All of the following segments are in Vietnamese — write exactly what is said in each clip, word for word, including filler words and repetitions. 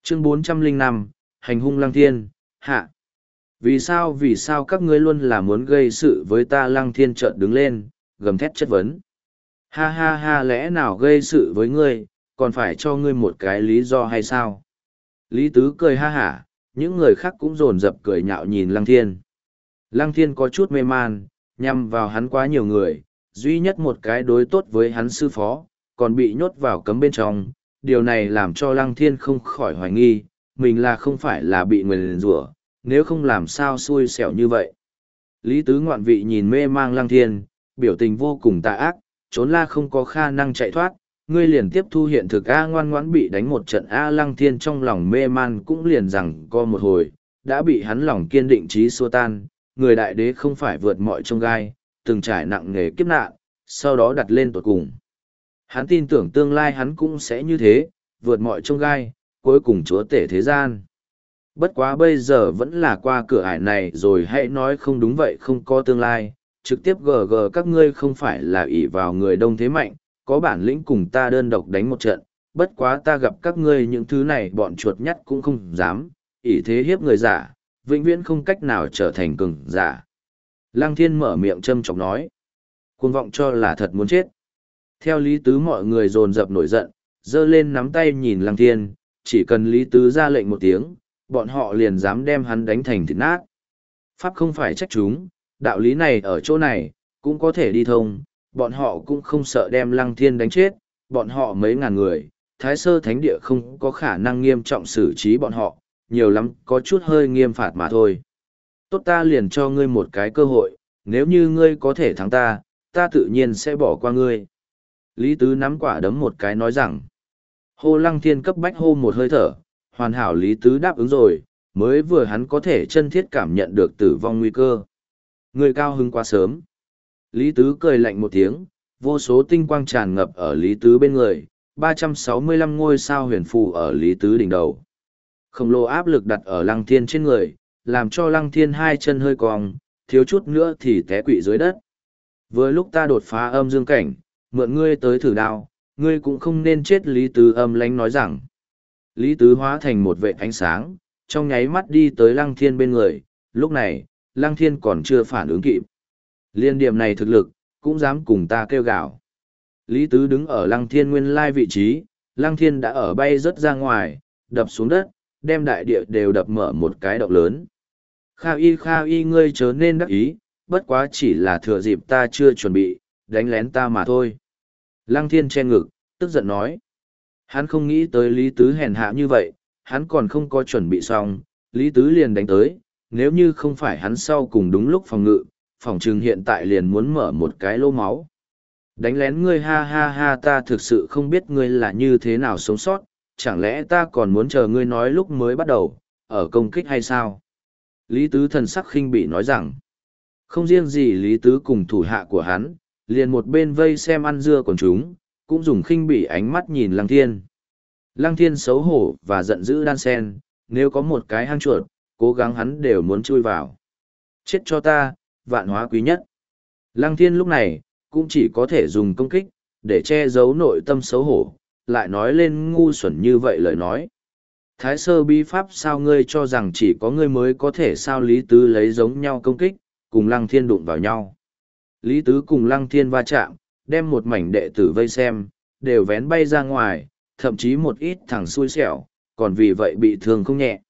Chương bốn trăm lẻ năm, Hành hung Lăng Thiên, hạ. Vì sao vì sao các ngươi luôn là muốn gây sự với ta? Lăng Thiên chợt đứng lên, gầm thét chất vấn. Ha ha ha, lẽ nào gây sự với ngươi, còn phải cho ngươi một cái lý do hay sao? Lý Tứ cười ha hả, những người khác cũng rồn rập cười nhạo nhìn Lăng Thiên. Lăng Thiên có chút mê man, nhằm vào hắn quá nhiều người, duy nhất một cái đối tốt với hắn sư phó, còn bị nhốt vào cấm bên trong. Điều này làm cho Lăng Thiên không khỏi hoài nghi, mình là không phải là bị nguyền rủa, nếu không làm sao xui xẻo như vậy. Lý Tứ ngoạn vị nhìn mê mang Lăng Thiên, biểu tình vô cùng tà ác, trốn la không có khả năng chạy thoát, ngươi liền tiếp thu hiện thực A. Ngoan ngoãn bị đánh một trận A. Lăng Thiên trong lòng mê man cũng liền rằng co một hồi, đã bị hắn lòng kiên định trí xua tan. Người đại đế không phải vượt mọi chông gai, từng trải nặng nghề kiếp nạn, sau đó đặt lên tột cùng. Hắn tin tưởng tương lai hắn cũng sẽ như thế, vượt mọi chông gai, cuối cùng chúa tể thế gian. Bất quá bây giờ vẫn là qua cửa ải này rồi, hãy nói không đúng vậy, không có tương lai, trực tiếp gờ gờ các ngươi không phải là ỷ vào người đông thế mạnh, có bản lĩnh cùng ta đơn độc đánh một trận, bất quá ta gặp các ngươi những thứ này bọn chuột nhắt cũng không dám, ỷ thế hiếp người giả, vĩnh viễn không cách nào trở thành cường giả. Lăng Thiên mở miệng châm chọc nói, cuồng vọng cho là thật muốn chết. Theo Lý Tứ mọi người dồn dập nổi giận, giơ lên nắm tay nhìn Lăng Thiên, chỉ cần Lý Tứ ra lệnh một tiếng, bọn họ liền dám đem hắn đánh thành thịt nát. Pháp không phải trách chúng, đạo lý này ở chỗ này, cũng có thể đi thông, bọn họ cũng không sợ đem Lăng Thiên đánh chết, bọn họ mấy ngàn người, Thái Sơ Thánh Địa không có khả năng nghiêm trọng xử trí bọn họ, nhiều lắm có chút hơi nghiêm phạt mà thôi. Tốt, ta liền cho ngươi một cái cơ hội, nếu như ngươi có thể thắng ta, ta tự nhiên sẽ bỏ qua ngươi. Lý Tứ nắm quả đấm một cái nói rằng, hô. Lăng Thiên cấp bách hô một hơi thở, hoàn hảo. Lý Tứ đáp ứng rồi, mới vừa hắn có thể chân thiết cảm nhận được tử vong nguy cơ. Người cao hứng quá sớm. Lý Tứ cười lạnh một tiếng, vô số tinh quang tràn ngập ở Lý Tứ bên người, ba trăm sáu mươi lăm ngôi sao huyền phù ở Lý Tứ đỉnh đầu. Khổng lồ áp lực đặt ở Lăng Thiên trên người, làm cho Lăng Thiên hai chân hơi cong, thiếu chút nữa thì té quỵ dưới đất. Vừa lúc ta đột phá âm dương cảnh, mượn ngươi tới thử đao, ngươi cũng không nên chết. Lý Tứ âm lánh nói rằng. Lý Tứ hóa thành một vệt ánh sáng, trong nháy mắt đi tới Lăng Thiên bên người, lúc này, Lăng Thiên còn chưa phản ứng kịp. Liên điểm này thực lực, cũng dám cùng ta kêu gào. Lý Tứ đứng ở Lăng Thiên nguyên lai vị trí, Lăng Thiên đã ở bay rất ra ngoài, đập xuống đất, đem đại địa đều đập mở một cái động lớn. Kha y kha y, ngươi chớ nên đắc ý, bất quá chỉ là thừa dịp ta chưa chuẩn bị, đánh lén ta mà thôi. Lăng Thiên che ngực, tức giận nói. Hắn không nghĩ tới Lý Tứ hèn hạ như vậy, hắn còn không có chuẩn bị xong, Lý Tứ liền đánh tới, nếu như không phải hắn sau cùng đúng lúc phòng ngự, phòng trừng hiện tại liền muốn mở một cái lỗ máu. Đánh lén ngươi, ha ha ha, ta thực sự không biết ngươi là như thế nào sống sót, chẳng lẽ ta còn muốn chờ ngươi nói lúc mới bắt đầu, ở công kích hay sao? Lý Tứ thần sắc khinh bỉ nói rằng, không riêng gì Lý Tứ cùng thủ hạ của hắn, liền một bên vây xem ăn dưa còn chúng, cũng dùng khinh bỉ ánh mắt nhìn Lăng Thiên. Lăng Thiên xấu hổ và giận dữ đan sen, nếu có một cái hang chuột, cố gắng hắn đều muốn chui vào. Chết cho ta, vạn hóa quý nhất. Lăng Thiên lúc này, cũng chỉ có thể dùng công kích, để che giấu nội tâm xấu hổ, lại nói lên ngu xuẩn như vậy lời nói. Thái sơ bí pháp sao ngươi cho rằng chỉ có ngươi mới có thể? Sao? Lý Tứ lấy giống nhau công kích, cùng Lăng Thiên đụng vào nhau. Lý Tứ cùng Lăng Thiên va chạm, đem một mảnh đệ tử vây xem, đều vén bay ra ngoài, thậm chí một ít thằng xui xẻo, còn vì vậy bị thương không nhẹ.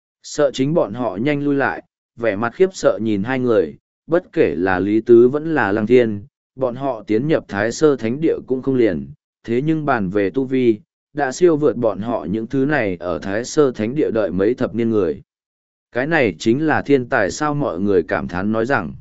Sợ chính bọn họ nhanh lui lại, vẻ mặt khiếp sợ nhìn hai người, bất kể là Lý Tứ vẫn là Lăng Thiên, bọn họ tiến nhập Thái Sơ Thánh Địa cũng không liền, thế nhưng bàn về tu vi, đã siêu vượt bọn họ những thứ này ở Thái Sơ Thánh Địa đợi mấy thập niên người. Cái này chính là thiên tài sao? Mọi người cảm thán nói rằng.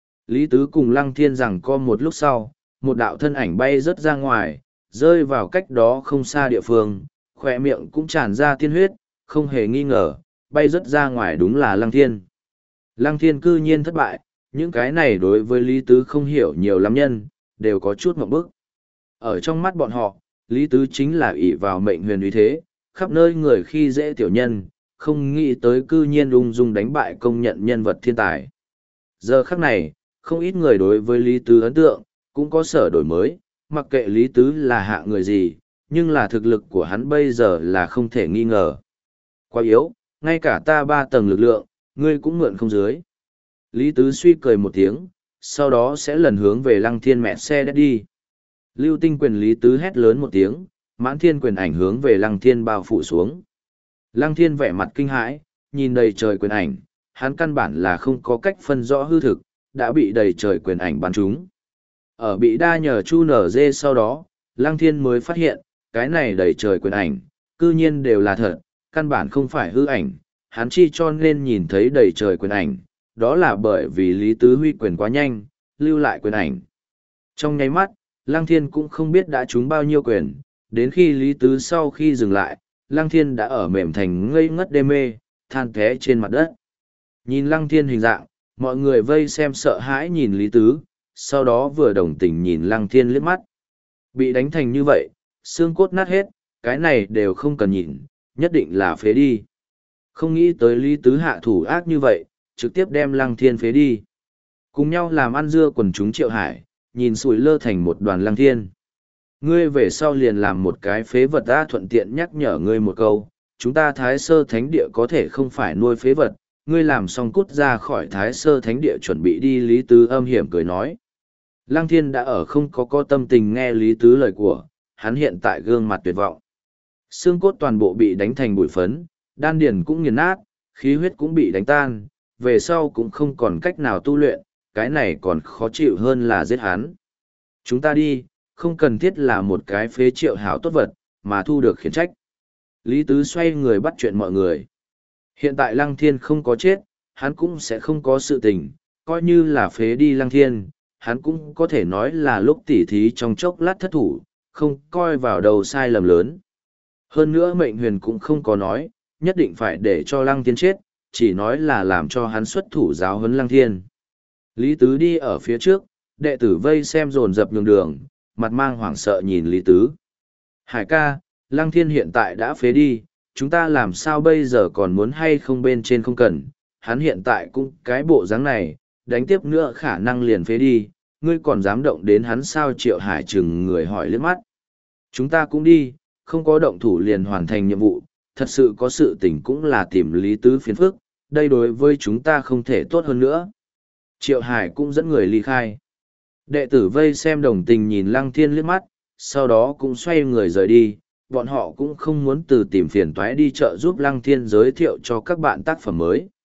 Lý Tứ cùng Lăng Thiên rằng co một lúc sau, một đạo thân ảnh bay rớt ra ngoài, rơi vào cách đó không xa địa phương, khỏe miệng cũng tràn ra tiên huyết, không hề nghi ngờ, bay rớt ra ngoài đúng là Lăng Thiên. Lăng Thiên cư nhiên thất bại, những cái này đối với Lý Tứ không hiểu nhiều lắm nhân, đều có chút ngộp bức. Ở trong mắt bọn họ, Lý Tứ chính là ỷ vào mệnh huyền uy thế, khắp nơi người khi dễ tiểu nhân, không nghĩ tới cư nhiên ung dung đánh bại công nhận nhân vật thiên tài. Giờ khắc này, không ít người đối với Lý Tứ ấn tượng, cũng có sở đổi mới, mặc kệ Lý Tứ là hạ người gì, nhưng là thực lực của hắn bây giờ là không thể nghi ngờ. quá yếu, ngay cả ta ba tầng lực lượng, ngươi cũng mượn không dưới. Lý Tứ suy cười một tiếng, sau đó sẽ lần hướng về lăng thiên mẹ xe đất đi. Lưu tinh quyền Lý Tứ hét lớn một tiếng, mãn thiên quyền ảnh hướng về lăng thiên bao phủ xuống. Lăng thiên vẻ mặt kinh hãi, nhìn đầy trời quyền ảnh, hắn căn bản là không có cách phân rõ hư thực, đã bị đầy trời quyền ảnh bắn trúng. Ở bị đa nhờ chu nở dê sau đó, lăng thiên mới phát hiện, cái này đầy trời quyền ảnh, cư nhiên đều là thật, căn bản không phải hư ảnh, hắn chi cho nên nhìn thấy đầy trời quyền ảnh, đó là bởi vì Lý Tứ huy quyền quá nhanh, lưu lại quyền ảnh. Trong nháy mắt, Lăng Thiên cũng không biết đã trúng bao nhiêu quyền, đến khi Lý Tứ sau khi dừng lại, Lăng Thiên đã ở mềm thành ngây ngất đê mê, than té trên mặt đất. Nhìn Lăng Thiên hình dạng, mọi người vây xem sợ hãi nhìn Lý Tứ, sau đó vừa đồng tình nhìn Lăng Thiên liếc mắt. Bị đánh thành như vậy, xương cốt nát hết, cái này đều không cần nhìn, nhất định là phế đi. Không nghĩ tới Lý Tứ hạ thủ ác như vậy, trực tiếp đem Lăng Thiên phế đi. Cùng nhau làm ăn dưa quần chúng Triệu Hải, nhìn sùi lơ thành một đoàn Lăng Thiên. Ngươi về sau liền làm một cái phế vật ta thuận tiện nhắc nhở ngươi một câu, chúng ta Thái Sơ Thánh Địa có thể không phải nuôi phế vật, ngươi làm xong cút ra khỏi Thái Sơ Thánh Địa chuẩn bị đi. Lý Tứ âm hiểm cười nói. Lăng Thiên đã ở không có có tâm tình nghe Lý Tứ lời của, hắn hiện tại gương mặt tuyệt vọng. Xương cốt toàn bộ bị đánh thành bụi phấn, đan điền cũng nghiền nát, khí huyết cũng bị đánh tan, về sau cũng không còn cách nào tu luyện, cái này còn khó chịu hơn là giết hắn. Chúng ta đi, không cần thiết là một cái phế Triệu hảo tốt vật, mà thu được khiển trách. Lý Tứ xoay người bắt chuyện mọi người. Hiện tại Lăng Thiên không có chết, hắn cũng sẽ không có sự tình, coi như là phế đi Lăng Thiên, hắn cũng có thể nói là lúc tỉ thí trong chốc lát thất thủ, không coi vào đầu sai lầm lớn. Hơn nữa mệnh huyền cũng không có nói, nhất định phải để cho Lăng Thiên chết, chỉ nói là làm cho hắn xuất thủ giáo huấn Lăng Thiên. Lý Tứ đi ở phía trước, đệ tử vây xem dồn dập nhường đường, mặt mang hoảng sợ nhìn Lý Tứ. Hải ca, Lăng Thiên hiện tại đã phế đi, chúng ta làm sao bây giờ còn muốn hay không bên trên không cần, hắn hiện tại cũng cái bộ dáng này, đánh tiếp nữa khả năng liền phế đi, ngươi còn dám động đến hắn sao? Triệu Hải chừng người hỏi liếc mắt. Chúng ta cũng đi, không có động thủ liền hoàn thành nhiệm vụ, thật sự có sự tình cũng là tìm Lý Tứ phiền phức, đây đối với chúng ta không thể tốt hơn nữa. Triệu Hải cũng dẫn người ly khai. Đệ tử vây xem đồng tình nhìn Lăng Thiên liếc mắt, sau đó cũng xoay người rời đi, bọn họ cũng không muốn từ tìm phiền toái đi chợ giúp Lăng Thiên giới thiệu cho các bạn tác phẩm mới.